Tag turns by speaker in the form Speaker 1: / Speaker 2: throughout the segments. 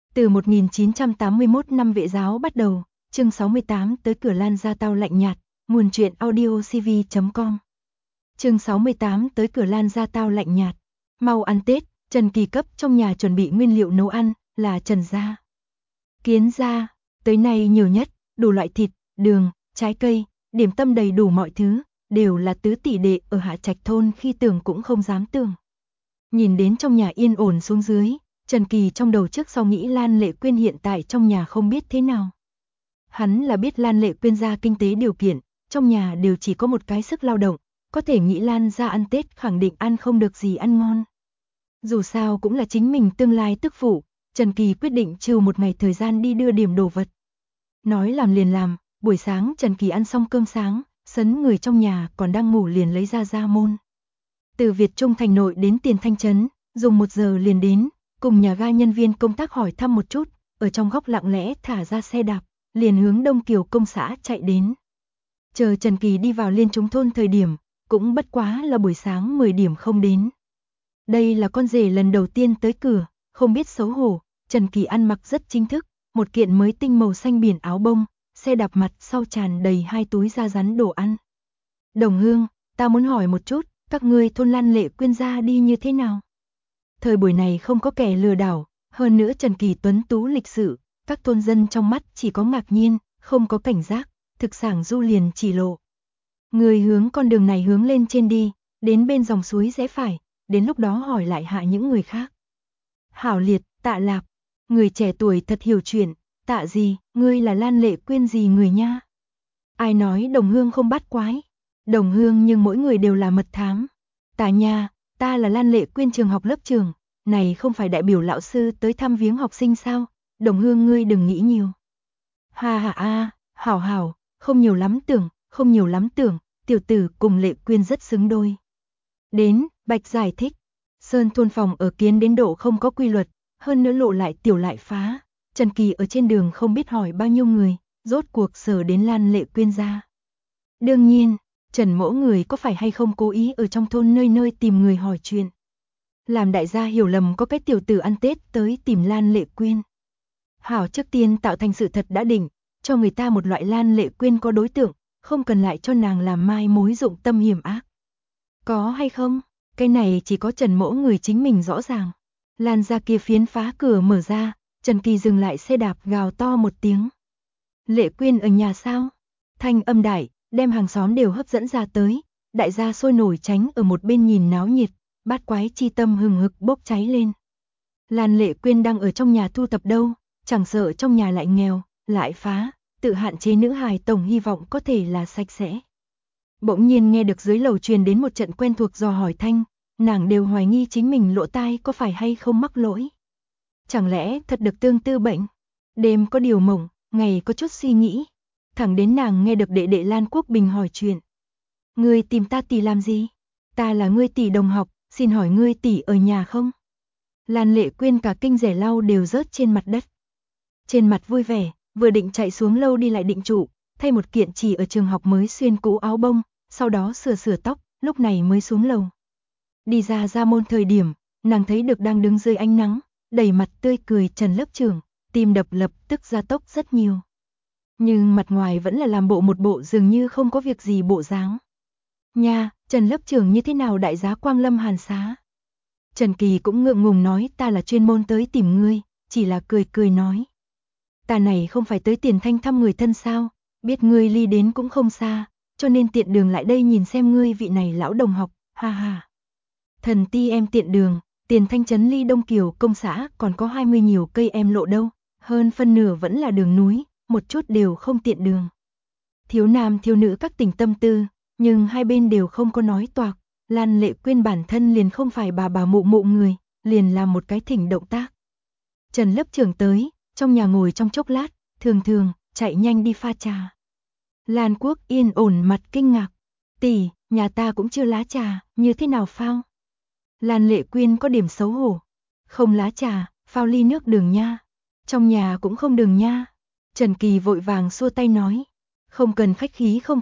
Speaker 1: Từ 1981 năm Vệ giáo bắt đầu, chương 68 tới cửa Lan ra tao lạnh nhạt, nguồn truyện audiocv.com. Chương 68 tới cửa Lan ra tao lạnh nhạt. Mau ăn Tết, Trần Kỳ cấp trong nhà chuẩn bị nguyên liệu nấu ăn, là Trần gia. Kiến gia, tới nay nhiều nhất, đủ loại thịt, đường, trái cây, điểm tâm đầy đủ mọi thứ, đều là tứ tỷ đệ ở Hạ Trạch thôn khi tưởng cũng không dám tưởng. Nhìn đến trong nhà yên ổn xuống dưới, Trần Kỳ trong đầu trước sau nghĩ Lan Lệ Quyên hiện tại trong nhà không biết thế nào. Hắn là biết Lan Lệ Quyên gia kinh tế điều kiện, trong nhà đều chỉ có một cái sức lao động, có thể nghĩ Lan gia ăn Tết khẳng định ăn không được gì ăn ngon. Dù sao cũng là chính mình tương lai tức phụ, Trần Kỳ quyết định trừ một ngày thời gian đi đưa điểm đồ vật. Nói làm liền làm, buổi sáng Trần Kỳ ăn xong cơm sáng, sấn người trong nhà còn đang ngủ liền lấy ra môn. Từ Việt Trung thành nội đến Tiền Thanh trấn, dùng 1 giờ liền đến, cùng nhà ga nhân viên công tác hỏi thăm một chút, ở trong góc lặng lẽ thả ra xe đạp, liền hướng Đông Kiều công xã chạy đến. Chờ Trần Kỳ đi vào Liên Chúng thôn thời điểm, cũng bất quá là buổi sáng 10 điểm không đến. Đây là con rể lần đầu tiên tới cửa, không biết xấu hổ, Trần Kỳ ăn mặc rất chính thức, một kiện mới tinh màu xanh biển áo bông, xe đạp mặt sau tràn đầy 2 túi da rắn đồ ăn. Đồng Hương, ta muốn hỏi một chút, các ngươi thôn Lan Lệ Quyên gia đi như thế nào? Thời buổi này không có kẻ lừa đảo, hơn nữa Trần Kỳ tuấn tú lịch sự, các thôn dân trong mắt chỉ có ngạc nhiên, không có cảnh giác, thực sảng du liền chỉ lộ. Người hướng con đường này hướng lên trên đi, đến bên dòng suối rẽ phải, đến lúc đó hỏi lại hạ những người khác. Hảo Liệt, Tạ Lạp, người trẻ tuổi thật hiểu chuyện, Tạ gì, ngươi là Lan Lệ Quyên gì người nha? Ai nói Đồng Hương không bắt quái? Đồng Hương nhưng mỗi người đều là mật thám. Tạ nha, ta là Lan Lệ Quyên trường học lớp trưởng, này không phải đại biểu lão sư tới thăm viếng học sinh sao? Đồng Hương ngươi đừng nghĩ nhiều. Ha ha a, hảo hảo, không nhiều lắm tưởng, tiểu tử cùng Lệ Quyên rất xứng đôi. Đến, Bạch giải thích, Sơn thôn phòng ở kiến đến độ không có quy luật, hơn nữa lộ lại tiểu lại phá. Trần Kỳ ở trên đường không biết hỏi bao nhiêu người, rốt cuộc sở đến Lan Lệ Quyên gia. Đương nhiên, Trần mỗ người có phải hay không cố ý ở trong thôn nơi nơi tìm người hỏi chuyện. Làm đại gia hiểu lầm có cái tiểu tử ăn Tết tới tìm Lan Lệ Quyên. Hảo trước tiên tạo thành sự thật đã định, cho người ta một loại Lan Lệ Quyên có đối tượng, không cần lại cho nàng làm mai mối dụng tâm hiểm ác. Có hay không? Cái này chỉ có Trần mỗ người chính mình rõ ràng. Lan ra kia phiến phá cửa mở ra, Trần Kỳ dừng lại xe đạp gào to một tiếng. Lệ Quyên ở nhà sao? Thanh âm đại, đem hàng xóm đều hấp dẫn ra tới, đại gia sôi nổi tránh ở một bên nhìn náo nhiệt, bát quái chi tâm hừng hực bốc cháy lên. Lan Lệ Quyên đang ở trong nhà thu tập đâu, chẳng sợ trong nhà lại nghèo, lại phá, tự hạn chế nữ hài tổng hy vọng có thể là sạch sẽ. Bỗng nhiên nghe được dưới lầu truyền đến một trận quen thuộc dò hỏi thanh, nàng đều hoài nghi chính mình lỗ tai có phải hay không mắc lỗi. Chẳng lẽ thật được tương tư bệnh? Đêm có điều mộng, ngày có chút suy nghĩ. Thẳng đến nàng nghe được đệ đệ Lan Quốc Bình hỏi chuyện. Ngươi tìm ta tỷ làm gì? Ta là ngươi tỷ đồng học, xin hỏi ngươi tỷ ở nhà không? Lan Lệ Quyên cả kinh rẻ lau đều rớt trên mặt đất. Trên mặt vui vẻ, vừa định chạy xuống lâu đi lại định trụ, thay một kiện chỉ ở trường học mới xuyên cũ áo bông, sau đó sửa tóc, lúc này mới xuống lầu. Đi ra môn thời điểm, nàng thấy được đang đứng dưới ánh nắng, đầy mặt tươi cười Trần lớp trưởng, tim đập lập tức gia tốc rất nhiều. Nhưng mặt ngoài vẫn là làm bộ một bộ dường như không có việc gì bộ dáng. Nha, Trần lớp trưởng như thế nào đại giá Quang Lâm Hàn xá? Trần Kỳ cũng ngượng ngùng nói ta là chuyên môn tới tìm ngươi, chỉ là cười nói. Ta này không phải tới Tiền Thanh thăm người thân sao, biết ngươi ly đến cũng không xa, cho nên tiện đường lại đây nhìn xem ngươi vị này lão đồng học, ha ha. Thần ti em tiện đường, Tiền Thanh trấn ly Đông Kiều công xã còn có 20 nhiều cây em lộ đâu, hơn phân nửa vẫn là đường núi, một chút đều không tiện đường. Thiếu nam thiếu nữ các tình tâm tư, nhưng hai bên đều không có nói toạc, Lan Lệ Quyên bản thân liền không phải bà mụ người, liền làm một cái thỉnh động tác. Trần lớp trưởng tới, trong nhà ngồi trong chốc lát, thường chạy nhanh đi pha trà. Lan Quốc yên ổn mặt kinh ngạc, tỷ, nhà ta cũng chưa lá trà, như thế nào phao? Lan Lệ Quyên có điểm xấu hổ, không lá trà, phao ly nước đường nha, trong nhà cũng không đường nha. Trần Kỳ vội vàng xua tay nói, không cần khách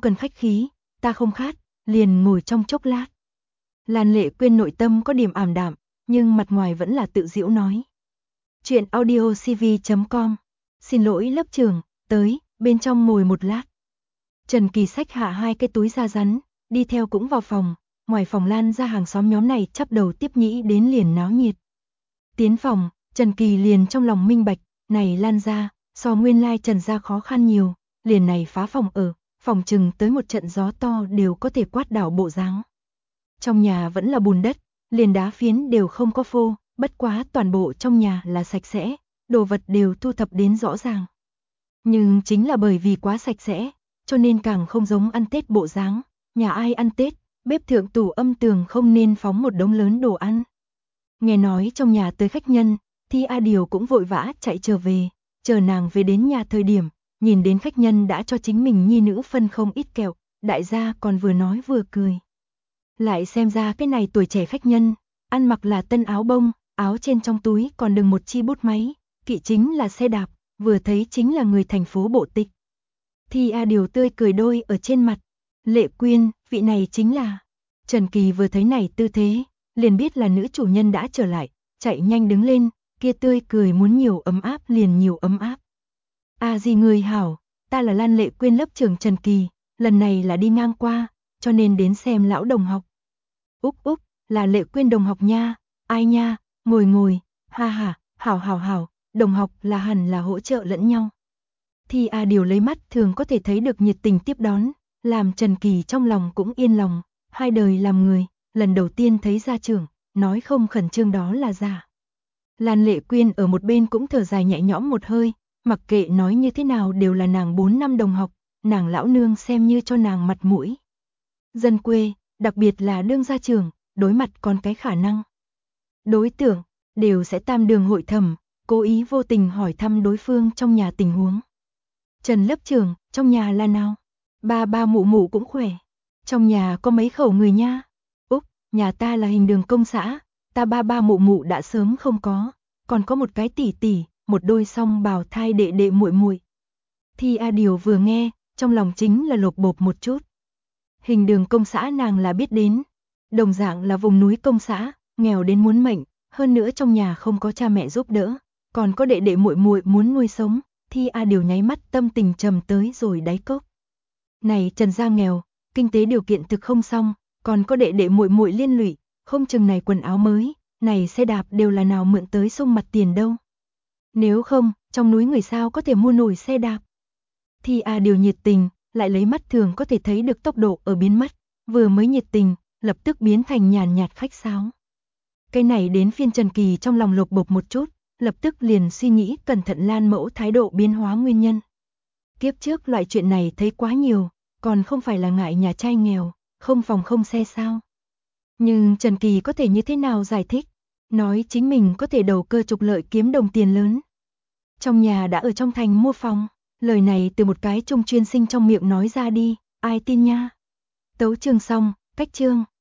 Speaker 1: khí, ta không khát, liền ngồi trong chốc lát. Lan Lệ Quyên nội tâm có điểm ảm đạm, nhưng mặt ngoài vẫn là tự giễu nói. Chuyện audio cv.com. Xin lỗi lớp trưởng, tới, bên trong ngồi một lát. Trần Kỳ xách hạ 2 cái túi da rắn, đi theo cũng vào phòng, ngoài phòng Lan ra hàng xóm nhóm này chắp đầu tiếp nhĩ đến liền náo nhiệt. Tiến phòng, Trần Kỳ liền trong lòng minh bạch, này Lan ra, so nguyên lai Trần gia khó khăn nhiều, liền này phá phòng ở, phòng chừng tới một trận gió to đều có thể quát đảo bộ dáng. Trong nhà vẫn là bùn đất, liền đá phiến đều không có phô, bất quá toàn bộ trong nhà là sạch sẽ, đồ vật đều thu thập đến rõ ràng. Nhưng chính là bởi vì quá sạch sẽ, cho nên càng không giống ăn Tết bộ dáng, nhà ai ăn Tết, bếp thượng tủ âm tường không nên phóng một đống lớn đồ ăn. Nghe nói trong nhà tới khách nhân, Thi A Điều cũng vội vã chạy trở về, chờ nàng về đến nhà thời điểm, nhìn đến khách nhân đã cho chính mình nhi nữ phân không ít kẹo, đại gia còn vừa nói vừa cười. Lại xem ra cái này tuổi trẻ khách nhân, ăn mặc là tân áo bông, áo trên trong túi còn đừng một chi bút máy, kỵ chính là xe đạp, vừa thấy chính là người thành phố bộ tịch. Thi A Điều tươi cười đôi ở trên mặt, Lệ Quyên, vị này chính là. Trần Kỳ vừa thấy này tư thế, liền biết là nữ chủ nhân đã trở lại, chạy nhanh đứng lên, kia tươi cười muốn nhiều ấm áp liền nhiều ấm áp. Gì người hảo, ta là Lan Lệ Quyên lớp trưởng Trần Kỳ, lần này là đi ngang qua, cho nên đến xem lão đồng học. Úc, là Lệ Quyên đồng học nha, ai nha, ngồi, ha, hảo, đồng học là hẳn là hỗ trợ lẫn nhau. Thi A Điều lấy mắt thường có thể thấy được nhiệt tình tiếp đón, làm Trần Kỳ trong lòng cũng yên lòng, hai đời làm người, lần đầu tiên thấy gia trưởng, nói không khẩn trương đó là giả. Lan Lệ Quyên ở một bên cũng thở dài nhẹ nhõm một hơi, mặc kệ nói như thế nào đều là nàng 4 năm đồng học, nàng lão nương xem như cho nàng mặt mũi. Dân quê, đặc biệt là đương gia trưởng, đối mặt còn cái khả năng. Đối tượng, đều sẽ tam đường hội thẩm, cố ý vô tình hỏi thăm đối phương trong nhà tình huống. Trần lớp trưởng, trong nhà là nào? Ba mụ cũng khỏe. Trong nhà có mấy khẩu người nha? Úc, nhà ta là hình đường công xã, ta ba mụ đã sớm không có, còn có một cái tỷ, một đôi song bào thai đệ muội. Thi A Điều vừa nghe, trong lòng chính là lột bột một chút. Hình đường công xã nàng là biết đến, đồng dạng là vùng núi công xã, nghèo đến muốn mệnh, hơn nữa trong nhà không có cha mẹ giúp đỡ, còn có đệ muội muốn nuôi sống, Thi A Điều nháy mắt tâm tình trầm tới rồi đáy cốc. Này Trần gia nghèo, kinh tế điều kiện thực không xong, còn có đệ muội liên lụy, không chừng này quần áo mới, này xe đạp đều là nào mượn tới sông mặt tiền đâu. Nếu không, trong núi người sao có thể mua nổi xe đạp. Thi A Điều nhiệt tình, lại lấy mắt thường có thể thấy được tốc độ ở biến mất, vừa mới nhiệt tình, lập tức biến thành nhàn nhạt khách sáo. Cái này đến phiên Trần Kỳ trong lòng lột bột một chút, lập tức liền suy nghĩ cẩn thận Lan mẫu thái độ biến hóa nguyên nhân. Kiếp trước loại chuyện này thấy quá nhiều, còn không phải là ngại nhà trai nghèo, không phòng không xe sao. Nhưng Trần Kỳ có thể như thế nào giải thích, nói chính mình có thể đầu cơ trục lợi kiếm đồng tiền lớn. Trong nhà đã ở trong thành mua phòng, lời này từ một cái trung chuyên sinh trong miệng nói ra đi, ai tin nha. Tấu chương xong, cách chương.